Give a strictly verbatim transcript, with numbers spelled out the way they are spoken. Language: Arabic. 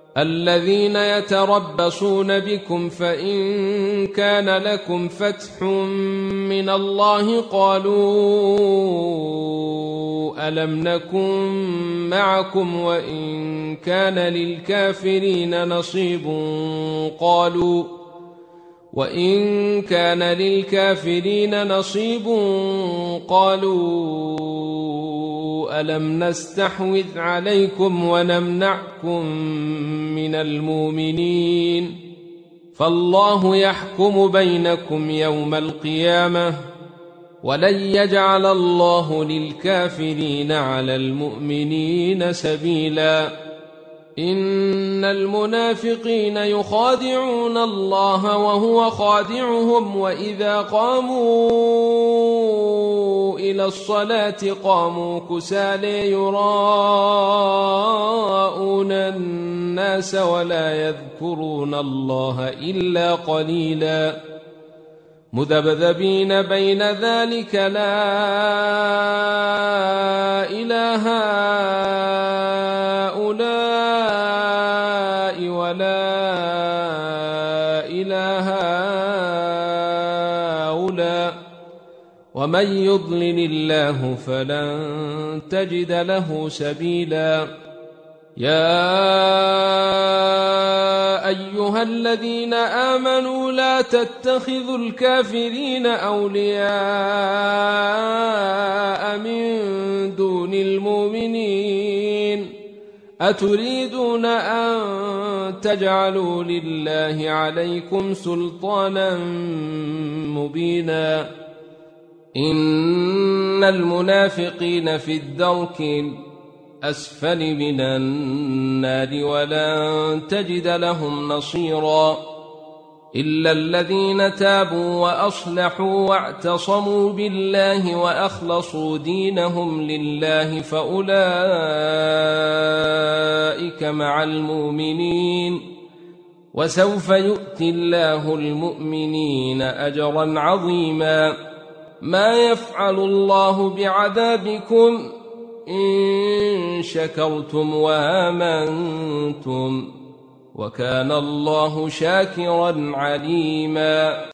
الذين يتربصون بكم فإن كان لكم فتح من الله قالوا ألم نكن معكم وإن كان للكافرين نصيب قالوا وإن كان للكافرين نصيب قالوا ألم نستحوذ عليكم ونمنعكم من المؤمنين فالله يحكم بينكم يوم القيامة ولن يجعل الله للكافرين على المؤمنين سبيلا إن المنافقين يخادعون الله وهو خادعهم وإذا قاموا إلى الصلاة قاموا كسالى يراءون الناس ولا يذكرون الله إلا قليلا مذبذبين بين ذلك لا إله هؤلاء ولا إله هؤلاء ومن يضلل الله فلن تجد له سبيلا يا أيها الذين آمنوا لا تتخذوا الكافرين أولياء من دون المؤمنين أتريدون أن تجعلوا لله عليكم سلطانا مبينا إن المنافقين في الدرك أسفل من النار ولن تجد لهم نصيرا إلا الذين تابوا وأصلحوا واعتصموا بالله وأخلصوا دينهم لله فأولئك مع المؤمنين وسوف يؤتي الله المؤمنين أجرا عظيما ما يفعل الله بعذابكم إن شكرتم وآمنتم وكان الله شاكرا عليما